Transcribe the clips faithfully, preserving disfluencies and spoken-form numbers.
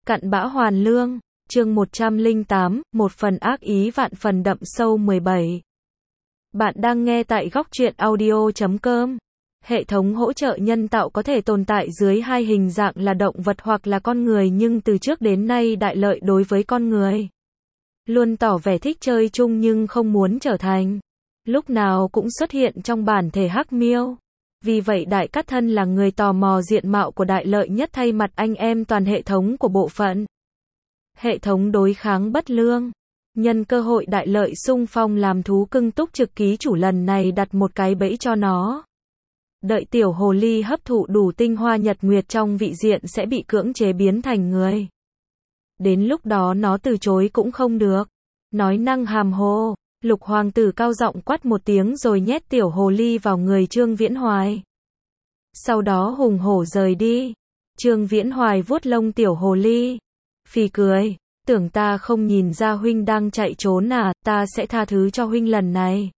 Cặn bã hoàn lương, chương một trăm lẻ tám, một phần ác ý vạn phần đậm sâu mười bảy. Bạn đang nghe tại góc truyện audio chấm com. Hệ thống hỗ trợ nhân tạo có thể tồn tại dưới hai hình dạng là động vật hoặc là con người, nhưng từ trước đến nay đại lợi đối với con người. Luôn tỏ vẻ thích chơi chung nhưng không muốn trở thành. Lúc nào cũng xuất hiện trong bản thể hắc miêu. Vì vậy Đại Cát Thân là người tò mò diện mạo của đại lợi nhất thay mặt anh em toàn hệ thống của bộ phận. Hệ thống đối kháng bất lương. Nhân cơ hội đại lợi xung phong làm thú cưng túc trực ký chủ lần này đặt một cái bẫy cho nó. Đợi tiểu hồ ly hấp thụ đủ tinh hoa nhật nguyệt trong vị diện sẽ bị cưỡng chế biến thành người. Đến lúc đó nó từ chối cũng không được. Nói năng hàm hồ, Lục hoàng tử cao giọng quát một tiếng rồi nhét tiểu hồ ly vào người Trương Viễn Hoài. Sau đó hùng hổ rời đi. Trương Viễn Hoài vuốt lông tiểu hồ ly. Phì cười, tưởng ta không nhìn ra huynh đang chạy trốn à, ta sẽ tha thứ cho huynh lần này.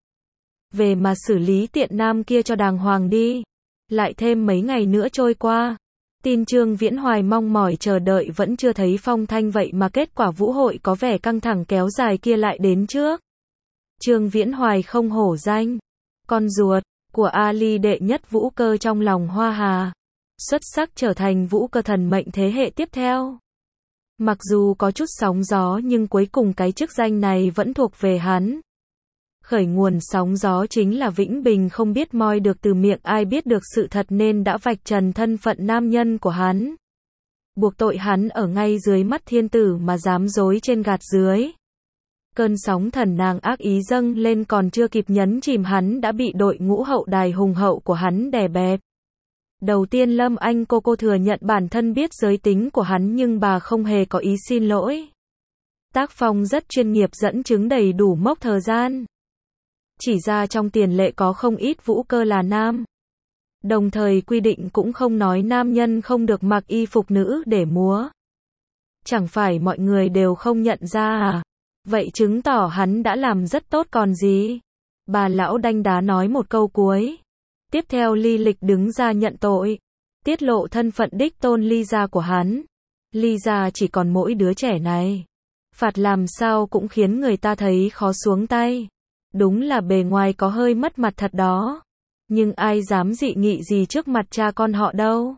Về mà xử lý tiện nam kia cho đàng hoàng đi. Lại thêm mấy ngày nữa trôi qua. Tin Trương Viễn Hoài mong mỏi chờ đợi vẫn chưa thấy phong thanh, vậy mà kết quả vũ hội có vẻ căng thẳng kéo dài kia lại đến trước. Trương Viễn Hoài không hổ danh con ruột của Ali đệ nhất vũ cơ trong lòng Hoa Hà, xuất sắc trở thành vũ cơ thần mệnh thế hệ tiếp theo. Mặc dù có chút sóng gió nhưng cuối cùng cái chức danh này vẫn thuộc về hắn. Khởi nguồn sóng gió chính là Vĩnh Bình không biết moi được từ miệng ai biết được sự thật nên đã vạch trần thân phận nam nhân của hắn. Buộc tội hắn ở ngay dưới mắt thiên tử mà dám dối trên gạt dưới. Cơn sóng thần nàng ác ý dâng lên còn chưa kịp nhấn chìm hắn đã bị đội ngũ hậu đài hùng hậu của hắn đè bẹp. Đầu tiên Lâm Anh cô cô thừa nhận bản thân biết giới tính của hắn nhưng bà không hề có ý xin lỗi. Tác phong rất chuyên nghiệp dẫn chứng đầy đủ mốc thời gian. Chỉ ra trong tiền lệ có không ít vũ cơ là nam. Đồng thời quy định cũng không nói nam nhân không được mặc y phục nữ để múa. Chẳng phải mọi người đều không nhận ra à? Vậy chứng tỏ hắn đã làm rất tốt còn gì. Bà lão đanh đá nói một câu cuối. Tiếp theo Ly Lịch đứng ra nhận tội. Tiết lộ thân phận đích tôn Ly gia của hắn. Ly gia chỉ còn mỗi đứa trẻ này. Phạt làm sao cũng khiến người ta thấy khó xuống tay. Đúng là bề ngoài có hơi mất mặt thật đó. Nhưng ai dám dị nghị gì trước mặt cha con họ đâu.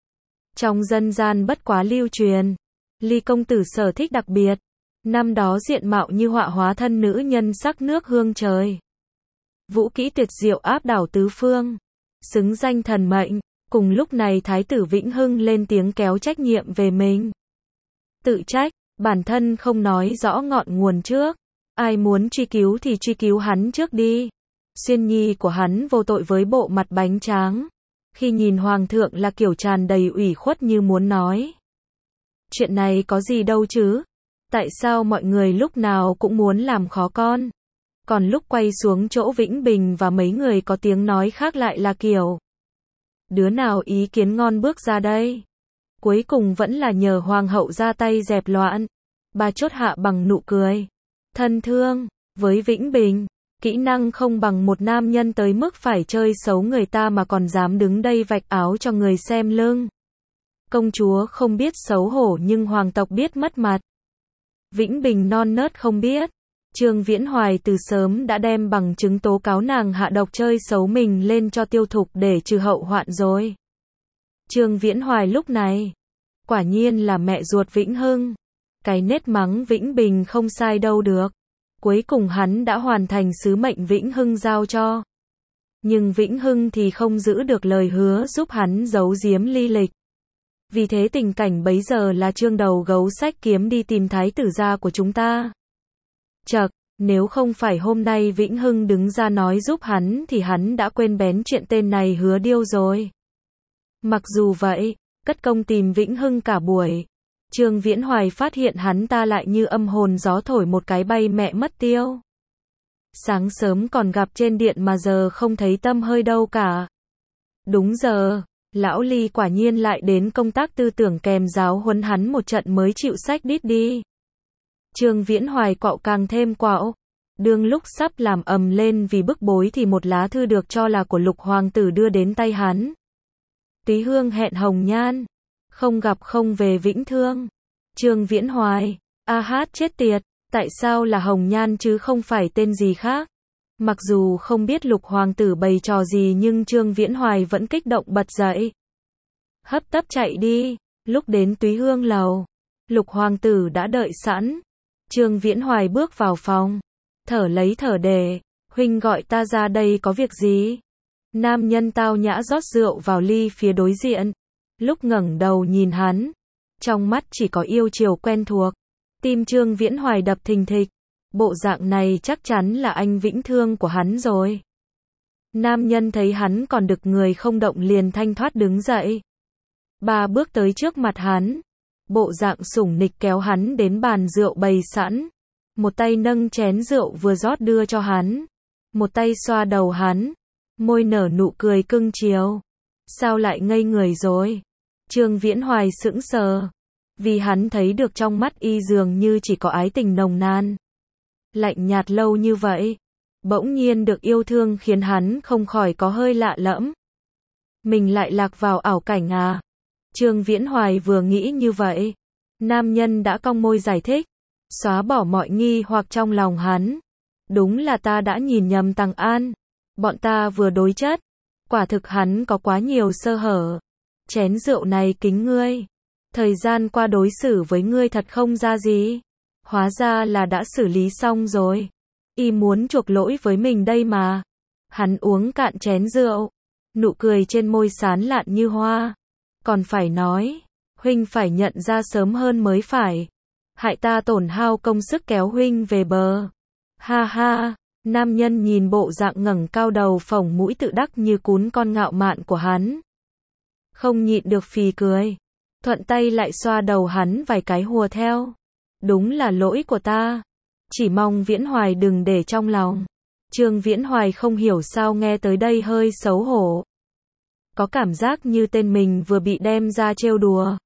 Trong dân gian bất quá lưu truyền. Ly công tử sở thích đặc biệt. Năm đó diện mạo như họa hóa thân nữ nhân sắc nước hương trời. Vũ kỹ tuyệt diệu áp đảo tứ phương. Xứng danh thần mệnh. Cùng lúc này Thái tử Vĩnh Hưng lên tiếng kéo trách nhiệm về mình. Tự trách, bản thân không nói rõ ngọn nguồn trước. Ai muốn truy cứu thì truy cứu hắn trước đi. Xuyên nhi của hắn vô tội với bộ mặt bánh tráng. Khi nhìn hoàng thượng là kiểu tràn đầy ủy khuất như muốn nói. Chuyện này có gì đâu chứ. Tại sao mọi người lúc nào cũng muốn làm khó con? Còn lúc quay xuống chỗ Vĩnh Bình và mấy người có tiếng nói khác lại là kiểu. Đứa nào ý kiến ngon bước ra đây? Cuối cùng vẫn là nhờ hoàng hậu ra tay dẹp loạn. Bà chốt hạ bằng nụ cười. Thân thương, với Vĩnh Bình, kỹ năng không bằng một nam nhân tới mức phải chơi xấu người ta mà còn dám đứng đây vạch áo cho người xem lưng. Công chúa không biết xấu hổ nhưng hoàng tộc biết mất mặt. Vĩnh Bình non nớt không biết. Trương Viễn Hoài từ sớm đã đem bằng chứng tố cáo nàng hạ độc chơi xấu mình lên cho Tiêu Thục để trừ hậu hoạn rồi. Trương Viễn Hoài lúc này, quả nhiên là mẹ ruột Vĩnh Hưng. Cái nết mắng Vĩnh Bình không sai đâu được. Cuối cùng hắn đã hoàn thành sứ mệnh Vĩnh Hưng giao cho. Nhưng Vĩnh Hưng thì không giữ được lời hứa giúp hắn giấu giếm Ly Lịch. Vì thế tình cảnh bấy giờ là Trương đầu gấu xách kiếm đi tìm thái tử gia của chúng ta. Chậc, nếu không phải hôm nay Vĩnh Hưng đứng ra nói giúp hắn thì hắn đã quên bén chuyện tên này hứa điêu rồi. Mặc dù vậy, cất công tìm Vĩnh Hưng cả buổi. Trương Viễn Hoài phát hiện hắn ta lại như âm hồn gió thổi một cái bay mẹ mất tiêu. Sáng sớm còn gặp trên điện mà giờ không thấy tâm hơi đâu cả. Đúng giờ, lão Ly quả nhiên lại đến công tác tư tưởng kèm giáo huấn hắn một trận mới chịu xách đít đi. Trương Viễn Hoài quạo càng thêm quạo. Đương lúc sắp làm ầm lên vì bức bối thì một lá thư được cho là của Lục hoàng tử đưa đến tay hắn. Túy hương hẹn hồng nhan. Không gặp không về Vĩnh Thương. Trương Viễn Hoài, a hát chết tiệt, tại sao là Hồng Nhan chứ không phải tên gì khác? Mặc dù không biết Lục Hoàng tử bày trò gì nhưng Trương Viễn Hoài vẫn kích động bật dậy. Hấp tấp chạy đi, lúc đến Túy Hương lầu, Lục Hoàng tử đã đợi sẵn. Trương Viễn Hoài bước vào phòng, thở lấy thở để, huynh gọi ta ra đây có việc gì? Nam nhân tao nhã rót rượu vào ly phía đối diện, lúc ngẩng đầu nhìn hắn, trong mắt chỉ có yêu chiều quen thuộc. Tim Trương Viễn Hoài đập thình thịch, bộ dạng này chắc chắn là anh Vĩnh Thương của hắn rồi. Nam nhân thấy hắn còn đực người không động liền thanh thoát đứng dậy. Ba bước tới trước mặt hắn, bộ dạng sủng nịch kéo hắn đến bàn rượu bày sẵn. Một tay nâng chén rượu vừa rót đưa cho hắn, một tay xoa đầu hắn, môi nở nụ cười cưng chiều. Sao lại ngây người rồi? Trương Viễn Hoài sững sờ, vì hắn thấy được trong mắt y dường như chỉ có ái tình nồng nàn. Lạnh nhạt lâu như vậy, bỗng nhiên được yêu thương khiến hắn không khỏi có hơi lạ lẫm. Mình lại lạc vào ảo cảnh à? Trương Viễn Hoài vừa nghĩ như vậy, nam nhân đã cong môi giải thích, xóa bỏ mọi nghi hoặc trong lòng hắn. Đúng là ta đã nhìn nhầm Tằng An, bọn ta vừa đối chất, quả thực hắn có quá nhiều sơ hở. Chén rượu này kính ngươi, thời gian qua đối xử với ngươi thật không ra gì. Hóa ra là đã xử lý xong rồi. Y muốn chuộc lỗi với mình đây mà. Hắn uống cạn chén rượu, nụ cười trên môi sán lạn như hoa. Còn phải nói, huynh phải nhận ra sớm hơn mới phải. Hại ta tổn hao công sức kéo huynh về bờ. Ha ha, nam nhân nhìn bộ dạng ngẩng cao đầu phồng mũi tự đắc như cún con ngạo mạn của hắn, không nhịn được phì cười, thuận tay lại xoa đầu hắn vài cái hùa theo. Đúng là lỗi của ta, chỉ mong Viễn Hoài đừng để trong lòng. Trương Viễn Hoài không hiểu sao nghe tới đây hơi xấu hổ, có cảm giác như tên mình vừa bị đem ra trêu đùa.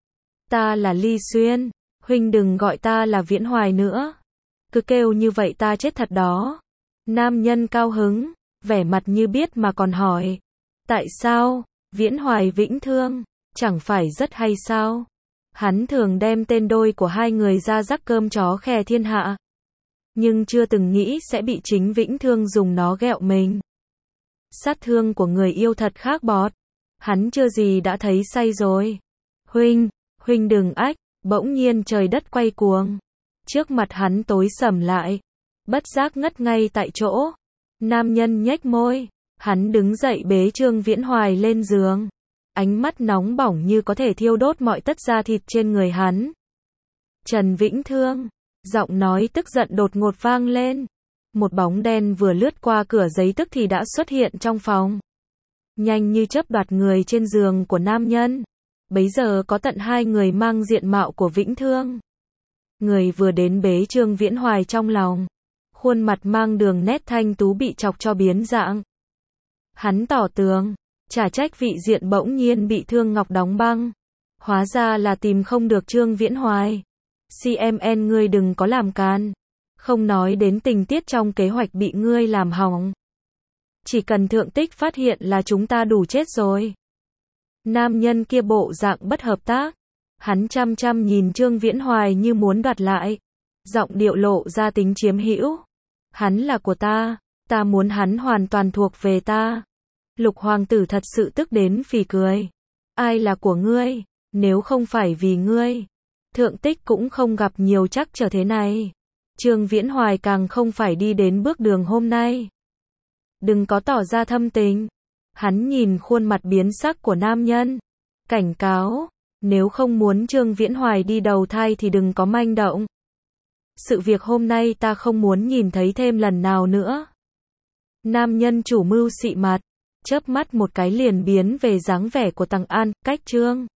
Ta là Ly Xuyên, huynh đừng gọi ta là Viễn Hoài nữa, cứ kêu như vậy ta chết thật đó. Nam nhân cao hứng, vẻ mặt như biết mà còn hỏi, tại sao? Viễn Hoài Vĩnh Thương, chẳng phải rất hay sao? Hắn thường đem tên đôi của hai người ra rắc cơm chó khè thiên hạ, nhưng chưa từng nghĩ sẽ bị chính Vĩnh Thương dùng nó ghẹo mình. Sát thương của người yêu thật khác bọt, hắn chưa gì đã thấy say rồi. Huynh, huynh đừng ách, bỗng nhiên trời đất quay cuồng, trước mặt hắn tối sầm lại, bất giác ngất ngay tại chỗ. Nam nhân nhếch môi, hắn đứng dậy bế Trương Viễn Hoài lên giường, ánh mắt nóng bỏng như có thể thiêu đốt mọi tất da thịt trên người hắn. Trần Vĩnh Thương, giọng nói tức giận đột ngột vang lên. Một bóng đen vừa lướt qua cửa giấy tức thì đã xuất hiện trong phòng, nhanh như chớp đoạt người trên giường của nam nhân. Bấy giờ có tận hai người mang diện mạo của Vĩnh Thương. Người vừa đến bế Trương Viễn Hoài trong lòng, khuôn mặt mang đường nét thanh tú bị chọc cho biến dạng. Hắn tỏ tường, chả trách vị diện bỗng nhiên bị Thương Ngọc đóng băng, hóa ra là tìm không được Trương Viễn Hoài. xê em en ngươi đừng có làm can, không nói đến tình tiết trong kế hoạch bị ngươi làm hỏng. Chỉ cần Thượng Tích phát hiện là chúng ta đủ chết rồi. Nam nhân kia bộ dạng bất hợp tác, hắn chăm chăm nhìn Trương Viễn Hoài như muốn đoạt lại, giọng điệu lộ ra tính chiếm hữu. Hắn là của ta, ta muốn hắn hoàn toàn thuộc về ta. Lục hoàng tử thật sự tức đến phì cười. Ai là của ngươi, nếu không phải vì ngươi, Thượng Tích cũng không gặp nhiều trắc trở thế này. Trương Viễn Hoài càng không phải đi đến bước đường hôm nay. Đừng có tỏ ra thâm tình. Hắn nhìn khuôn mặt biến sắc của nam nhân, cảnh cáo, nếu không muốn Trương Viễn Hoài đi đầu thai thì đừng có manh động. Sự việc hôm nay ta không muốn nhìn thấy thêm lần nào nữa. Nam nhân chủ mưu xị mặt, chớp mắt một cái liền biến về dáng vẻ của Tằng An, cách Trương